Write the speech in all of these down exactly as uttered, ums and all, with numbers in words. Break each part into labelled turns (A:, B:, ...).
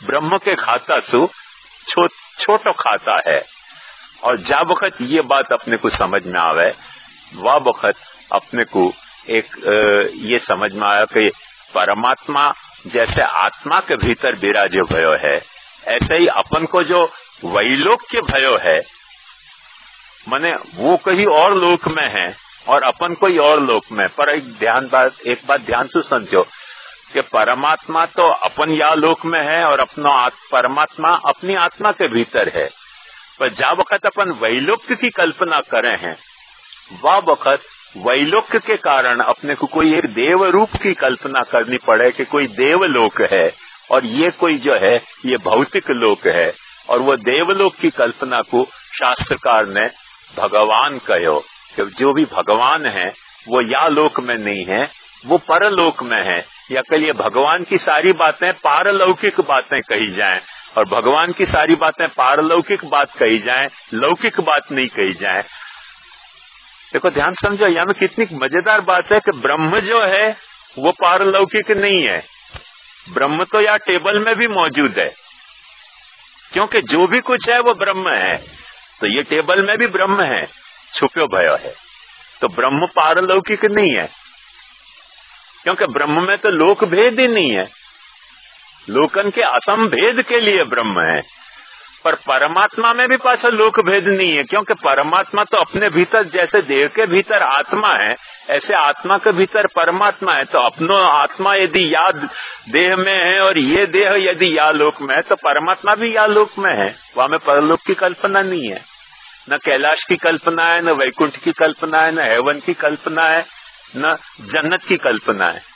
A: ब्रह्म के खाता सु छो, छोटो खाता है। और जा वक्त ये बात अपने को समझ में आवे, वह वक्त अपने को एक ये समझ में आया कि परमात्मा जैसे आत्मा के भीतर विराजे भयो है, ऐसे ही अपन को जो वैलोक्य भयो है, माने वो कहीं और लोक में है और अपन कोई और लोक में। पर एक ध्यान बात एक बात ध्यान से समझो कि परमात्मा तो अपन या लोक में है और अपना परमात्मा अपनी आत्मा के भीतर है। पर जा वक्त अपन वैलोक्य की कल्पना करे हैं, वह वक्त वैलोक्य के कारण अपने को कोई एक देव रूप की कल्पना करनी पड़े कि कोई देवलोक है और ये कोई जो है ये भौतिक लोक है। और वो देवलोक की कल्पना को शास्त्रकार ने भगवान कहो कि जो भी भगवान है वो या लोक में नहीं है, वो परलोक में है। या कहिए भगवान की सारी बातें पारलौकिक बातें कही जाएं और भगवान की सारी बातें पारलौकिक बात कही जाएं, लौकिक बात नहीं कही जाएं। देखो ध्यान समझो, यहाँ में कितनी मजेदार बात है कि ब्रह्म जो है वो पारलौकिक नहीं है। ब्रह्म तो यहाँ टेबल में भी मौजूद है, क्योंकि जो भी कुछ है वो ब्रह्म है। तो ये टेबल में भी ब्रह्म है, छुप्यो भयो है। तो ब्रह्म पारलौकिक नहीं है, क्योंकि ब्रह्म में तो लोक भेद ही नहीं है। लोकन के असंभेद के लिए ब्रह्म है। पर परमात्मा में भी पासा लोक भेद नहीं है, क्योंकि परमात्मा तो अपने भीतर जैसे देह के भीतर आत्मा है, ऐसे आत्मा के भीतर परमात्मा है। तो अपनो आत्मा यदि याद देह में है और ये देह यदि या लोक में है, तो परमात्मा भी या लोक में है। वहां में परलोक की कल्पना नहीं है, न कैलाश की कल्पना है, न वैकुंठ की कल्पना है, न हेवन की कल्पना है, न जन्नत की कल्पना है।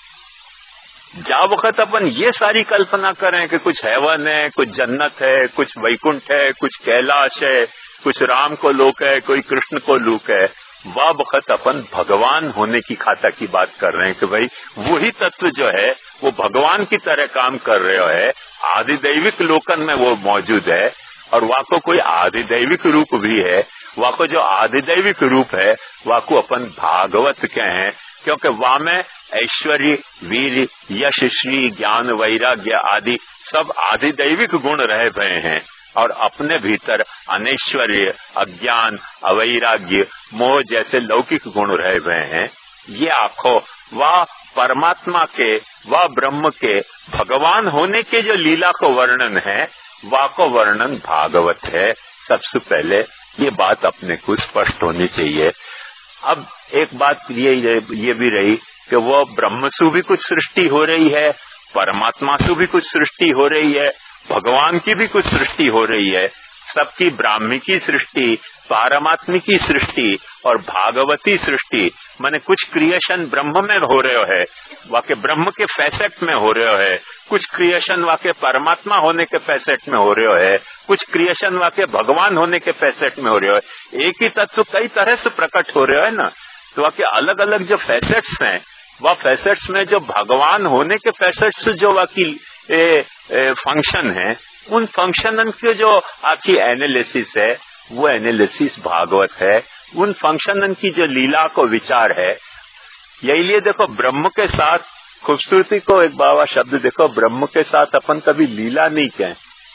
A: जा वक्त अपन ये सारी कल्पना करें कि कुछ हेवन है, कुछ जन्नत है, कुछ वैकुंठ है, कुछ कैलाश है, कुछ राम को लोक है, कोई कृष्ण को लोक है, वह वक्त अपन भगवान होने की खाता की बात कर रहे हैं कि भाई वही तत्व जो है वो भगवान की तरह काम कर रहे है। आदिदैविक लोकन में वो मौजूद है और वहाँ को कोई आदिदैविक रूप भी है। वहाँ को जो आदिदैविक रूप है वहाँ को अपन भागवत कहें, क्योंकि वहाँ में ऐश्वर्य, वीर, यश, श्री, ज्ञान, वैराग्य आदि सब आदिदैविक गुण रहे हुए हैं और अपने भीतर अनैश्वर्य, अज्ञान, अवैराग्य, मोह जैसे लौकिक गुण रहे हुए हैं। ये आखो वह परमात्मा के, वह ब्रह्म के भगवान होने के जो लीला को वर्णन है, वह को वर्णन भागवत है। सबसे पहले ये बात अपने को स्पष्ट होनी चाहिए। अब एक बात ये ये भी रही कि वो ब्रह्म से भी कुछ सृष्टि हो रही है, परमात्मा से भी कुछ सृष्टि हो रही है, भगवान की भी कुछ सृष्टि हो रही है। सबकी ब्राह्मी की सृष्टि, पारमात्मी की सृष्टि और भागवती सृष्टि, माने कुछ क्रिएशन ब्रह्म में हो रहे है, वाके ब्रह्म के फैसेट में हो रहे है, कुछ क्रिएशन वाके परमात्मा होने के फैसेट में हो रहे है, कुछ क्रिएशन वाके भगवान होने के फैसेट में हो रहे है। एक ही तत्व कई तरह से प्रकट हो रहे है ना, तो वाके अलग अलग जो फैसेट्स हैं, वह फैसेट्स में जो भगवान होने के फैसेट्स जो वाकी फंक्शन है, उन फंक्शन के जो आखी एनालिसिस है वो एनालिसिस भागवत है। उन फंक्शन की जो लीला को विचार है, यही लिए देखो ब्रह्म के साथ खूबसूरती को एक बाबा शब्द देखो, ब्रह्म के साथ अपन कभी लीला नहीं कहें।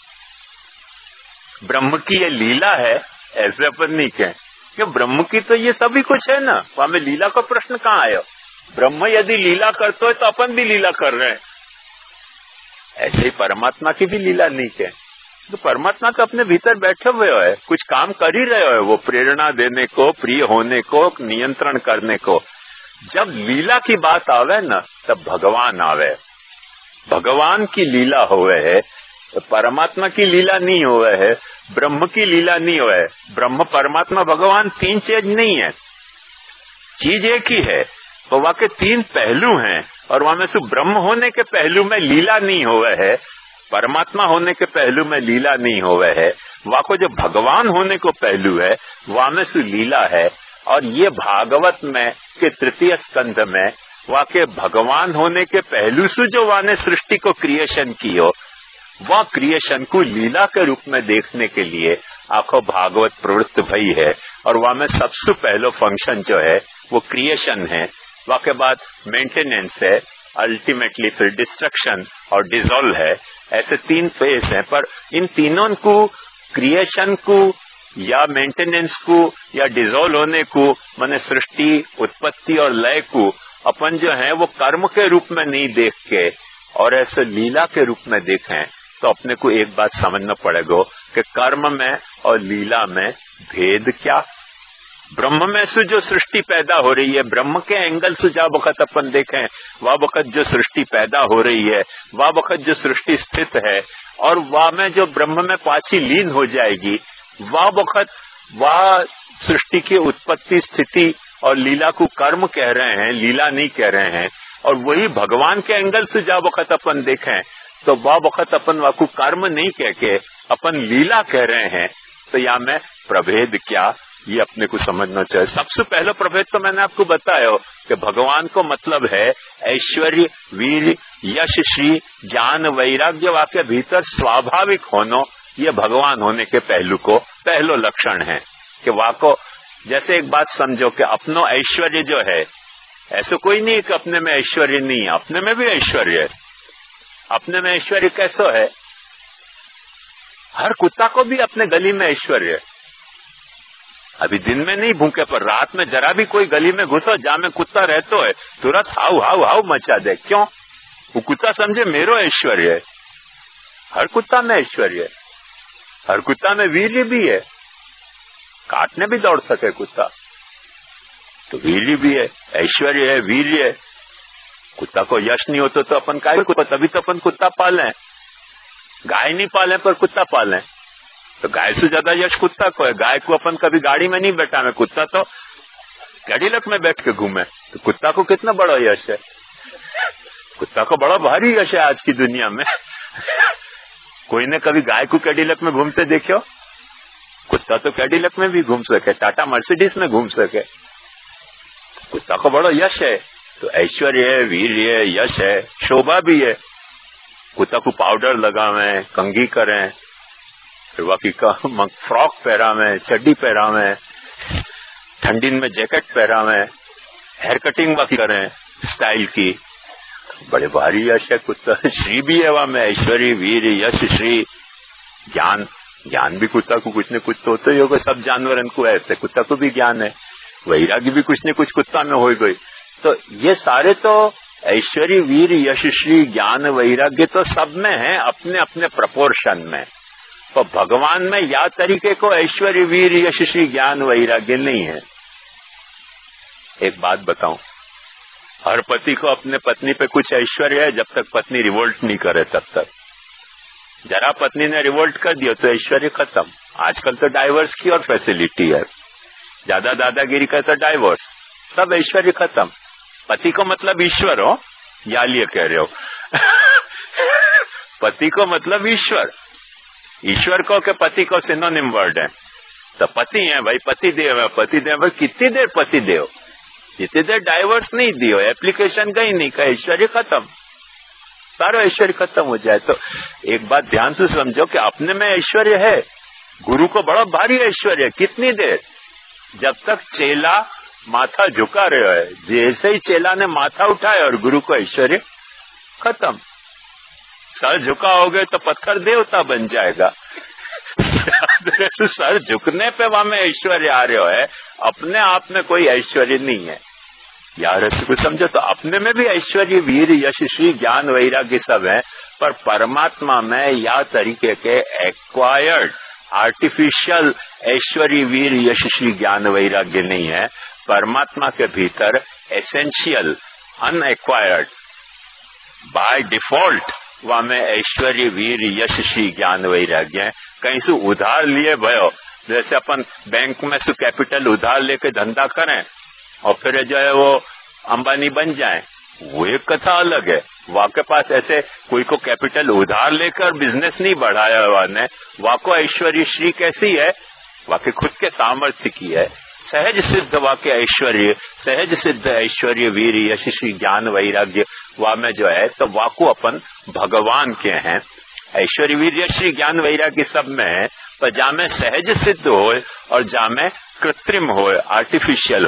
A: ब्रह्म की ये लीला है ऐसे अपन नहीं कहें, क्यों ब्रह्म की तो ये सभी कुछ है ना, वहां में लीला का प्रश्न कहाँ आया। ब्रह्म यदि लीला करते हो तो अपन भी लीला कर रहे हैं, ऐसे ही परमात्मा की भी लीला नहीं कहें। तो परमात्मा तो अपने भीतर बैठे हुए है, कुछ काम कर ही रहे हो, वो प्रेरणा देने को, प्रिय होने को, नियंत्रण करने को। जब लीला की बात आवे ना तब भगवान आवे, भगवान की लीला होवे है, परमात्मा की लीला नहीं होवे है, ब्रह्म की लीला नहीं होवे है। ब्रह्म, परमात्मा, भगवान तीन चीज नहीं है, चीज एक ही है। तो वहाँ के तीन पहलू हैं और वहाँ में से ब्रह्म होने के पहलू में लीला नहीं होवे है, परमात्मा होने के पहलू में लीला नहीं होवे है। वहाँ को जो भगवान होने को पहलू है वहाँ में से लीला है। और ये भागवत में के तृतीय स्कंध में वहाँ के भगवान होने के पहलू से जो वहाँ ने सृष्टि को क्रिएशन की हो, वह क्रिएशन को लीला के रूप में देखने के लिए आखो भागवत प्रवृत्त भई है। और वहाँ में सबसे पहलो फंक्शन जो है वो क्रिएशन है, वहाँ के बाद मेंटेनेंस है, अल्टीमेटली फिर डिस्ट्रक्शन और डिसॉल्व है। ऐसे तीन फेज हैं, पर इन तीनों को, क्रिएशन को या मेंटेनेंस को या डिसॉल्व होने को, माने सृष्टि, उत्पत्ति और लय को अपन जो है वो कर्म के रूप में नहीं देख के और ऐसे लीला के रूप में देखें, तो अपने को एक बात समझना पड़ेगा कि कर्म में और लीला में भेद क्या। ब्रह्म में से जो सृष्टि पैदा हो रही है, ब्रह्म के एंगल से जा वक्त अपन देखें, वह वक्त जो सृष्टि पैदा हो रही है, वह वक्त जो सृष्टि स्थित है और वह में जो ब्रह्म में पाछी लीन हो जाएगी, वह वक्त वह सृष्टि की उत्पत्ति, स्थिति और लीला को कर्म कह रहे हैं, लीला नहीं कह रहे हैं। और वही भगवान के एंगल से जा वक्त अपन देखें, तो वह वक्त अपन वह को कर्म नहीं कह के अपन लीला कह रहे हैं। तो या में प्रभेद क्या, ये अपने को समझना चाहिए। सबसे पहला प्रभेद तो मैंने आपको बताया कि भगवान को मतलब है ऐश्वर्य, वीर, यश, श्री, ज्ञान, वैराग्य वाक्य भीतर स्वाभाविक होना, ये भगवान होने के पहलू को पहलो लक्षण है कि वाको। जैसे एक बात समझो कि अपनो ऐश्वर्य जो है, ऐसा कोई नहीं कि अपने में ऐश्वर्य नहीं है, अपने में भी ऐश्वर्य है। अपने में ऐश्वर्य कैसा है? हर कुत्ता को भी अपने गली में ऐश्वर्य है। अभी दिन में नहीं भूखे, पर रात में जरा भी कोई गली में घुसो जहां में कुत्ता रहतो है, तुरंत हाउ हाउ हाउ मचा दे। क्यों? वो कुत्ता समझे मेरो ऐश्वर्य है। हर कुत्ता में ऐश्वर्य है, हर कुत्ता में वीर्य भी है, काटने भी दौड़ सके कुत्ता, तो वीर्य भी है, ऐश्वर्य है, वीर्य है। कुत्ता को यश नहीं होता तो अपन काय को, तभी तो अपन कुत्ता पालें। गाय नहीं पाले पर कुत्ता पालें, तो गाय से ज्यादा यश कुत्ता को है। गाय को अपन कभी गाड़ी में नहीं बैठा में, कुत्ता तो कैडिलक में बैठ के घूमे, तो कुत्ता को कितना बड़ा यश है। कुत्ता को बड़ा भारी यश है आज की दुनिया में। कोई ने कभी गाय को कैडिलक में घूमते देखो? कुत्ता तो कैडिलक में भी घूम सके, टाटा मर्सिडीज में घूम सके। कुत्ता को बड़ा यश है। तो ऐश्वर्य है, वीर्य है, यश है, शोभा भी है। कुत्ता को पाउडर लगावे, कंघी करें, फिर बाकी फ्रॉक पहरावे, चड्डी पहरावे, ठंडी में जैकेट पहरावे, हेयर कटिंग बाकी करें स्टाइल की, बड़े भारी यश है कुत्ता। श्री भी है वहां में, ऐश्वर्य, वीर, यश, श्री, ज्ञान। ज्ञान भी कुत्ता को कुछ न कुछ तो होता ही होगा, सब जानवरन को ऐसे कुत्ता को भी ज्ञान है। वैराग्य भी कुछ न कुछ कुत्ता में हो गई। तो ये सारे तो ऐश्वर्य, वीर, यश, श्री, ज्ञान, वैराग्य तो सब में है अपने अपने प्रपोर्शन में। तो भगवान में या तरीके को ऐश्वर्य, वीर, यश, श्री, ज्ञान, वैराग्य नहीं है। एक बात बताऊं, हर पति को अपने पत्नी पे कुछ ऐश्वर्य है जब तक पत्नी रिवोल्ट नहीं करे तब तक। जरा पत्नी ने रिवोल्ट कर दिया तो ऐश्वर्य खत्म। आजकल तो डाइवर्स की और फैसिलिटी है, ज्यादा दादागिरी का तो डाइवर्स, सब ऐश्वर्य खत्म। पति को मतलब ईश्वर हो, या लिए कह रहे हो? पति को मतलब ईश्वर, ईश्वर को के पति को सिनोनिम वर्ड है। तो पति है भाई, पति देव है, पति देव भाई। कितनी देर पति देव, जितनी देर डाइवर्स नहीं दियो, एप्लीकेशन गई नहीं का, ऐश्वर्य खत्म, सारा ऐश्वर्य खत्म हो जाए। तो एक बात ध्यान से समझो कि अपने में ऐश्वर्य है, गुरु को बड़ा भारी ऐश्वर्य है। कितनी देर? जब तक चेला माथा झुका रहे है। जैसे ही चेला ने माथा उठाया और गुरु को ऐश्वर्य खत्म। सर झुका हो गए तो पत्थर देवता बन जाएगा। सर झुकने पे वहां में ऐश्वर्य आ रहे है, अपने आप में कोई ऐश्वर्य नहीं है। यार इसको समझो, तो अपने में भी ऐश्वर्य, वीर, यश, श्री, ज्ञान, वैराग्य सब है, पर परमात्मा में या तरीके के एक्वायर्ड आर्टिफिशियल ऐश्वर्य, वीर, यश, श्री, ज्ञान, वैराग्य नहीं है। परमात्मा के भीतर एसेंशियल, अनएक्वायर्ड, बाय डिफॉल्ट वहां में ऐश्वर्य, वीर, यश, श्री, ज्ञान, वैराग्य है। कहीं से उधार लिए भयो, जैसे अपन बैंक में से कैपिटल उधार लेके धंधा करें और फिर जो है वो अंबानी बन जाए, वो एक कथा अलग है। वहां के पास ऐसे कोई को कैपिटल उधार लेकर बिजनेस नहीं बढ़ाया हुआ ने, वहां को ऐश्वर्य श्री कैसी है? वहां के खुद के सामर्थ्य की है, सहज सिद्ध वाक्य ऐश्वर्य, सहज सिद्ध ऐश्वर्य, वीर, यश, श्री, ज्ञान, वैराग्य वहां में जो है, तो वहां को अपन भगवान के हैं। ऐश्वर्य, वीर, यश, श्री, ज्ञान, वैराग्य सब में है, पर जहां में सहज सिद्ध होए और जहां में कृत्रिम होए, आर्टिफिशियल होए,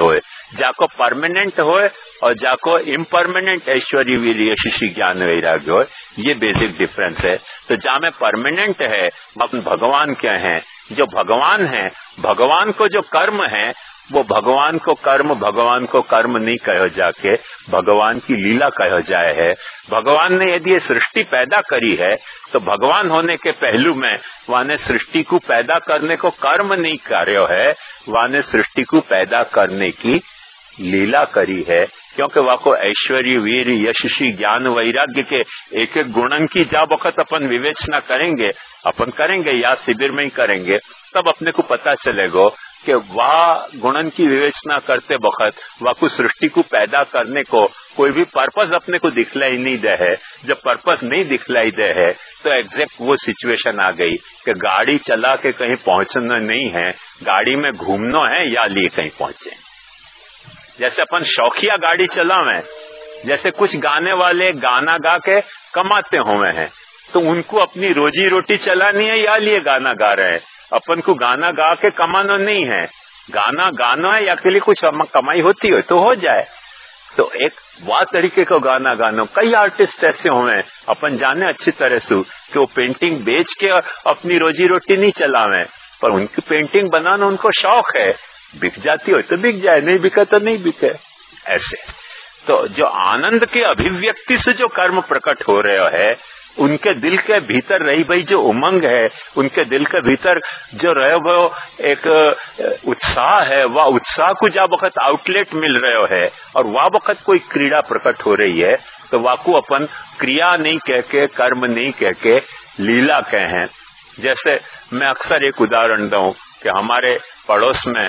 A: जाको परमानेंट होए और जाको इम्परमानेंट ऐश्वर्य वीर यशस्वी ज्ञान वैराग्य हो, ये बेसिक डिफरेंस है। तो जहां में परमानेंट है अपन भगवान क्या है, जो भगवान है, भगवान को जो कर्म है वो भगवान को कर्म भगवान को कर्म नहीं कहो जाके भगवान की लीला कहो जाए है। भगवान ने यदि ये सृष्टि पैदा करी है तो भगवान होने के पहलू में वाने सृष्टि को पैदा करने को कर्म नहीं कार्य है, वाने सृष्टि को पैदा करने की लीला करी है। क्योंकि वाको ऐश्वर्य वीर यशस्वी ज्ञान वैराग्य के एक एक गुणन की जा वक्त अपन विवेचना करेंगे, अपन करेंगे या शिविर में ही करेंगे, तब अपने को पता चलेगा कि वाह गुणन की विवेचना करते वक्त वाकु सृष्टि को पैदा करने को कोई भी पर्पस अपने को दिखलाई नहीं दे है। जब पर्पस नहीं दिखलाई दे है तो एग्जैक्ट वो सिचुएशन आ गई कि गाड़ी चला के कहीं पहुंचना नहीं है, गाड़ी में घूमना है या लिए कहीं पहुंचे। जैसे अपन शौकिया गाड़ी चलावे, जैसे कुछ गाने वाले गाना गा के कमाते हुए हैं तो उनको अपनी रोजी रोटी चलानी है या लिए गाना गा रहे हैं। अपन को गाना गा के कमाना नहीं है, गाना गाना है या के लिए कुछ कमाई होती हो तो हो जाए। तो एक वाह तरीके को गाना गाना, कई आर्टिस्ट ऐसे हुए अपन जाने अच्छी तरह से कि वो पेंटिंग बेच के अपनी रोजी रोटी नहीं चलावे, पर उनकी पेंटिंग बनाना उनको शौक है, बिक जाती हो तो बिक जाए, नहीं बिका तो नहीं बिके। ऐसे तो जो आनंद के अभिव्यक्ति से जो कर्म प्रकट हो रहे है, उनके दिल के भीतर रही भाई जो उमंग है, उनके दिल के भीतर जो रहे वो एक उत्साह है, वह उत्साह को जब वक्त आउटलेट मिल रहे है और वह वक्त कोई क्रीड़ा प्रकट हो रही है तो वाकू अपन क्रिया नहीं कह के कर्म नहीं कह के लीला कहें। जैसे मैं अक्सर एक उदाहरण दूं कि हमारे पड़ोस में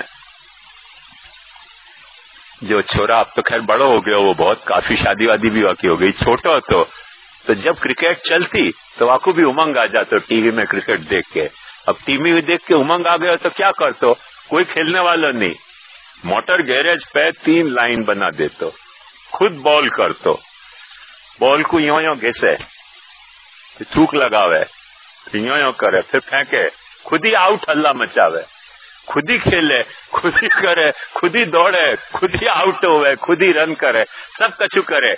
A: जो छोरा, अब तो खैर बड़ो हो गया, वो बहुत काफी शादी वादी भी वाकई हो गई, छोटा हो तो तो जब क्रिकेट चलती तो वाकू भी उमंग आ जाते टीवी में क्रिकेट देख के। अब टीवी में देख के उमंग आ गया तो क्या करते, कोई खेलने वाला नहीं, मोटर गैरेज पे तीन लाइन बना देते, खुद बॉल करते, बॉल को यो यो घिसे, थूक लगावे, यो यो करे, फिर फेंके, खुद ही आउट हल्ला मचावे, खुद ही खेले, खुद ही करे, खुद ही दौड़े, खुद ही आउट होवे, खुद ही रन करे, सब कछु करे।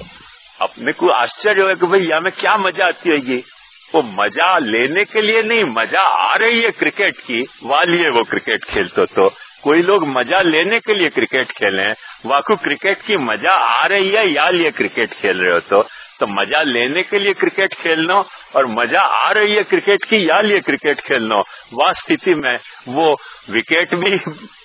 A: अपने को आश्चर्य हो कि भाई यहाँ में क्या मजा आती होगी। वो मजा लेने के लिए नहीं, मजा आ रही है क्रिकेट की, वालिए वो क्रिकेट खेलते। तो कोई लोग मजा लेने के लिए क्रिकेट खेले, वाकू क्रिकेट की मजा आ रही है या लिए क्रिकेट खेल रहे हो तो, तो मजा लेने के लिए क्रिकेट खेलना और मजा आ रही है क्रिकेट की या लिए क्रिकेट खेलना, वह स्थिति में वो विकेट भी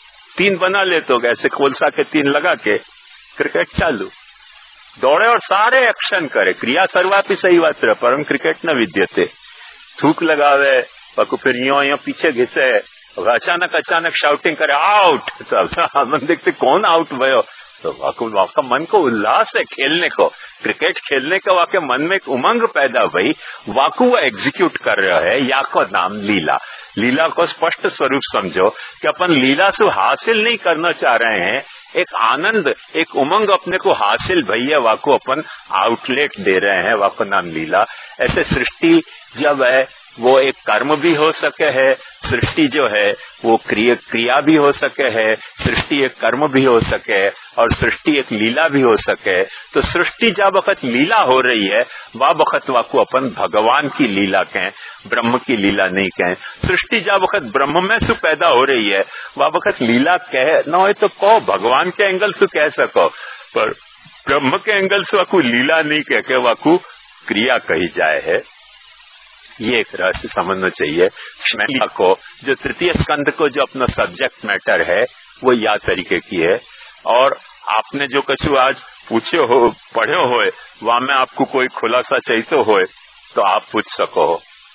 A: तीन बना लेते हो, ऐसे कोलसा के तीन लगा के क्रिकेट चालू, दौड़े और सारे एक्शन करे, क्रिया सर्वापि सही बात रहे, परम क्रिकेट न विद्यते, थूक लगावे, पकु फिर यो यो पीछे घिसे, अचानक अचानक शाउटिंग करे आउट, तो हम देखते कौन आउट भयो, तो वाका मन को उल्लास है खेलने को, क्रिकेट खेलने का वाके मन में एक उमंग पैदा हुई, वाकू वो एग्जीक्यूट कर रहा है, या को नाम लीला। लीला को स्पष्ट स्वरूप समझो कि अपन लीला से हासिल नहीं करना चाह रहे हैं, एक आनंद एक उमंग अपने को हासिल भैया वाको अपन आउटलेट दे रहे हैं, वाको नाम लीला। ऐसे सृष्टि जब है वो एक कर्म भी हो सके है, सृष्टि जो है वो क्रिया क्रिया भी हो सके है, सृष्टि एक कर्म भी हो सके और सृष्टि एक लीला भी हो सके। तो सृष्टि जब वक्त लीला हो रही है वह वक्त वाको अपन भगवान की लीला कहें, ब्रह्म की लीला नहीं कहें। सृष्टि जब वक्त ब्रह्म में से पैदा हो रही है वह वक्त लीला कह न हो तो कहो, भगवान के एंगल से कह सको, पर ब्रह्म के एंगल से वाकू लीला नहीं कह के वाकू क्रिया कही जाए है। ये एक रहस्य समझना चाहिए लीला को, जो तृतीय स्कंद को जो अपना सब्जेक्ट मैटर है वो या तरीके की है। और आपने जो कछु आज पूछे हो पढ़े हो वहां में आपको कोई खुलासा चाहिए हो तो आप पूछ सको।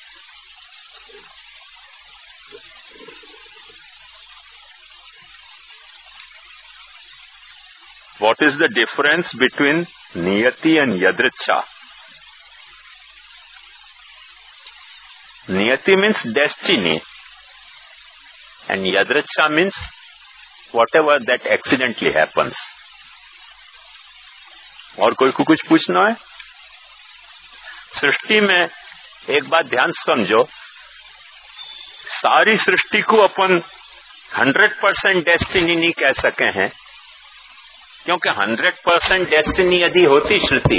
A: What is the difference between niyati and yadricha? Niyati means destiny and yadricha means whatever that accidentally happens. और कोई को कुछ पूछना है? सृष्टि में एक बात ध्यान समझो, सारी सृष्टि को अपन हंड्रेड परसेंट डेस्टिनी नहीं कह सके हैं, क्योंकि हंड्रेड परसेंट डेस्टिनी यदि होती श्रुति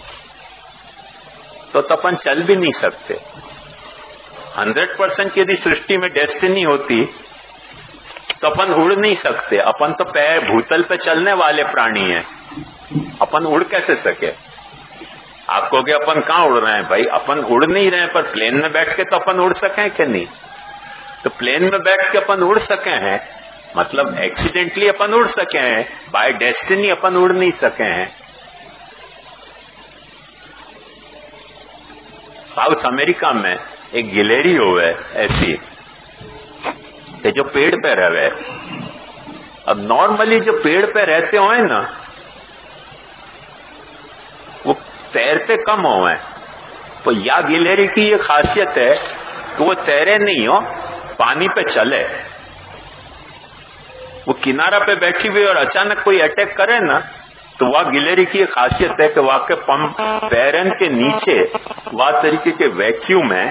A: तो अपन चल भी नहीं सकते। हंड्रेड परसेंट यदि सृष्टि में डेस्टिनी होती तो अपन उड़ नहीं सकते। अपन तो पैर भूतल पे चलने वाले प्राणी हैं, अपन उड़ कैसे सके? आप कहोगे अपन कहाँ उड़ रहे हैं? भाई अपन उड़ नहीं रहे हैं, पर प्लेन में बैठ के तो अपन उड़ सके कि नहीं? तो प्लेन में बैठ के अपन उड़ सके हैं, मतलब एक्सीडेंटली अपन उड़ सके हैं, बाय डेस्टिनी अपन उड़ नहीं सके हैं। साउथ अमेरिका में एक गिलहरी हुए ऐसी कि जो पेड़ पे रहे। अब नॉर्मली जो पेड़ पे रहते हो ना वो तैरते कम हुए, तो या गिलहरी की ये खासियत है कि वो तैरे नहीं हो, पानी पे चले। वो किनारा पे बैठी हुई और अचानक कोई अटैक करे ना तो वह गिलहरी की ये खासियत है कि वहां के पंप पैरन के नीचे वह तरीके के वैक्यूम है